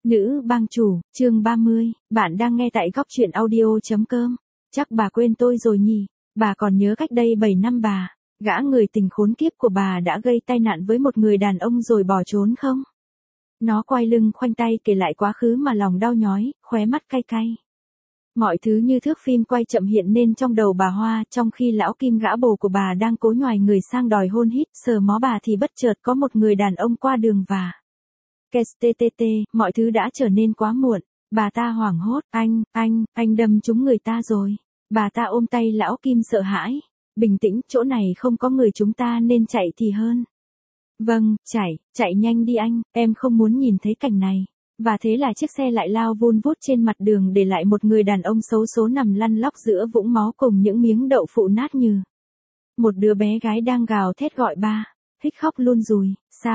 Nữ bang chủ, chương 30, bạn đang nghe tại góc truyện audio.com. Chắc bà quên tôi rồi nhỉ, bà còn nhớ cách đây 7 năm gã người tình khốn kiếp của bà đã gây tai nạn với một người đàn ông rồi bỏ trốn không? Nó quay lưng khoanh tay kể lại quá khứ mà lòng đau nhói, khóe mắt cay cay. Mọi thứ như thước phim quay chậm hiện nên trong đầu bà Hoa, trong khi lão Kim gã bồ của bà đang cố nhoài người sang đòi hôn hít, sờ mó bà thì bất chợt có một người đàn ông qua đường và... KTTT, mọi thứ đã trở nên quá muộn. Bà ta hoảng hốt, anh đâm trúng người ta rồi. Bà ta ôm tay lão Kim sợ hãi. Bình tĩnh, chỗ này không có người, chúng ta nên chạy thì hơn. Vâng, chạy nhanh đi anh, em không muốn nhìn thấy cảnh này. Và thế là chiếc xe lại lao vun vút trên mặt đường để lại một người đàn ông xấu số nằm lăn lóc giữa vũng máu cùng những miếng đậu phụ nát như. Một đứa bé gái đang gào thét gọi ba. Hích khóc luôn rồi,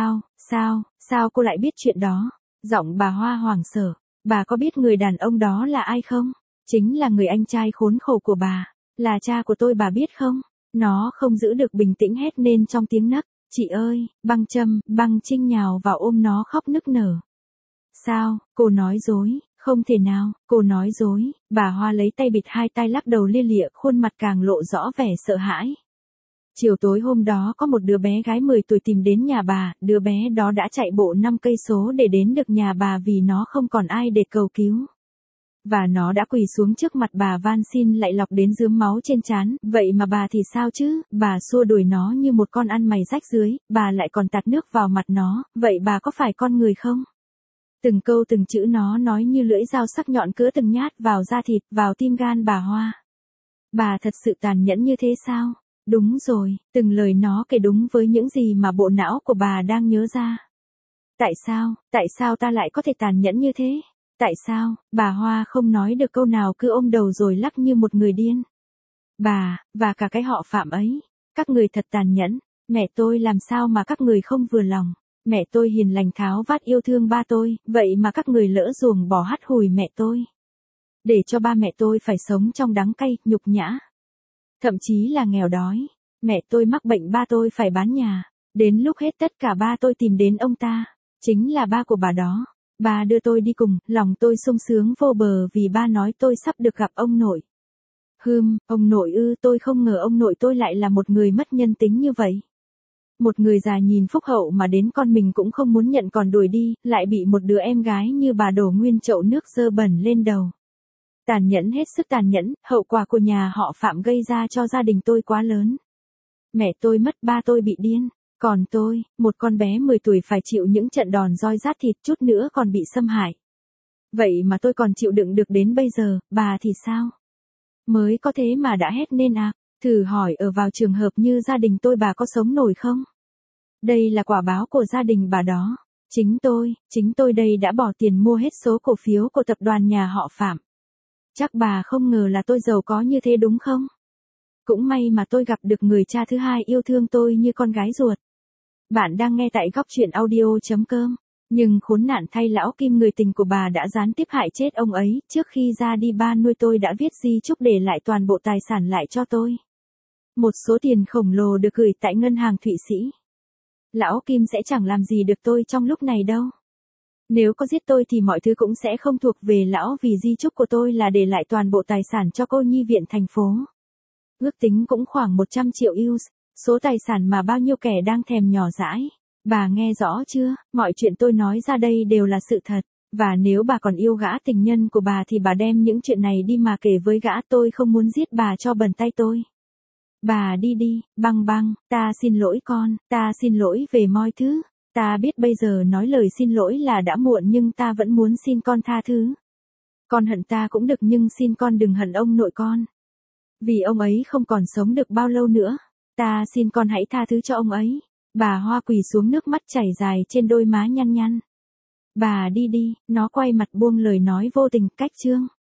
sao cô lại biết chuyện đó? Giọng bà Hoa hoảng sợ. Bà có biết người đàn ông đó là ai không? Chính là người anh trai khốn khổ của bà, là cha của tôi, bà biết không? Nó không giữ được bình tĩnh hét lên trong tiếng nấc. Chị ơi, Băng Trinh nhào vào ôm nó khóc nức nở. Sao, cô nói dối, không thể nào, cô nói dối. Bà Hoa lấy tay bịt hai tai lắc đầu lia lịa, khuôn mặt càng lộ rõ vẻ sợ hãi. Chiều tối hôm đó có một đứa bé gái 10 tuổi tìm đến nhà bà, đứa bé đó đã chạy bộ 5 cây số để đến được nhà bà vì nó không còn ai để cầu cứu. Và nó đã quỳ xuống trước mặt bà van xin lạy lọc đến rướm máu trên trán, vậy mà bà thì sao chứ, bà xua đuổi nó như một con ăn mày rách rưới, bà lại còn tạt nước vào mặt nó, vậy bà có phải con người không? Từng câu từng chữ nó nói như lưỡi dao sắc nhọn cứa từng nhát vào da thịt, vào tim gan bà Hoa. Bà thật sự tàn nhẫn như thế sao? Đúng rồi, từng lời nó kể đúng với những gì mà bộ não của bà đang nhớ ra. Tại sao ta lại có thể tàn nhẫn như thế? Tại sao? Bà Hoa không nói được câu nào, cứ ôm đầu rồi lắc như một người điên. Bà, và cả cái họ Phạm ấy, các người thật tàn nhẫn, mẹ tôi làm sao mà các người không vừa lòng? Mẹ tôi hiền lành tháo vát yêu thương ba tôi, vậy mà các người lỡ ruồng bỏ hắt hủi mẹ tôi. Để cho ba mẹ tôi phải sống trong đắng cay, nhục nhã. Thậm chí là nghèo đói. Mẹ tôi mắc bệnh, ba tôi phải bán nhà. Đến lúc hết tất cả ba tôi tìm đến ông ta. Chính là ba của bà đó. Ba đưa tôi đi cùng, lòng tôi sung sướng vô bờ vì ba nói tôi sắp được gặp ông nội. Ông nội ư, tôi không ngờ ông nội tôi lại là một người mất nhân tính như vậy. Một người già nhìn phúc hậu mà đến con mình cũng không muốn nhận còn đuổi đi, lại bị một đứa em gái như bà đổ nguyên chậu nước dơ bẩn lên đầu. Tàn nhẫn, hết sức tàn nhẫn, hậu quả của nhà họ Phạm gây ra cho gia đình tôi quá lớn. Mẹ tôi mất, ba tôi bị điên, còn tôi, một con bé 10 tuổi phải chịu những trận đòn roi rát thịt, chút nữa còn bị xâm hại. Vậy mà tôi còn chịu đựng được đến bây giờ, bà thì sao? Mới có thế mà đã hét lên à? Thử hỏi ở vào trường hợp như gia đình tôi bà có sống nổi không? Đây là quả báo của gia đình bà đó. Chính tôi đây đã bỏ tiền mua hết số cổ phiếu của tập đoàn nhà họ Phạm. Chắc bà không ngờ là tôi giàu có như thế đúng không? Cũng may mà tôi gặp được người cha thứ hai yêu thương tôi như con gái ruột. Bạn đang nghe tại góc truyện audio.com. Nhưng khốn nạn thay, lão Kim người tình của bà đã gián tiếp hại chết ông ấy. Trước khi ra đi, ba nuôi tôi đã viết di chúc để lại toàn bộ tài sản lại cho tôi. Một số tiền khổng lồ được gửi tại ngân hàng Thụy Sĩ. Lão Kim sẽ chẳng làm gì được tôi trong lúc này đâu. Nếu có giết tôi thì mọi thứ cũng sẽ không thuộc về lão, vì di chúc của tôi là để lại toàn bộ tài sản cho cô nhi viện thành phố. Ước tính cũng khoảng 100 triệu US, số tài sản mà bao nhiêu kẻ đang thèm nhỏ dãi. Bà nghe rõ chưa, mọi chuyện tôi nói ra đây đều là sự thật, và nếu bà còn yêu gã tình nhân của bà thì bà đem những chuyện này đi mà kể với gã, tôi không muốn giết bà cho bẩn tay tôi. Bà đi đi, Băng, ta xin lỗi con, ta xin lỗi về mọi thứ. Ta biết bây giờ nói lời xin lỗi là đã muộn, nhưng ta vẫn muốn xin con tha thứ. Con hận ta cũng được, nhưng xin con đừng hận ông nội con. Vì ông ấy không còn sống được bao lâu nữa. Ta xin con hãy tha thứ cho ông ấy. Bà Hoa quỳ xuống, nước mắt chảy dài trên đôi má nhăn nhăn. Bà đi đi, nó quay mặt buông lời nói vô tình, cách chương.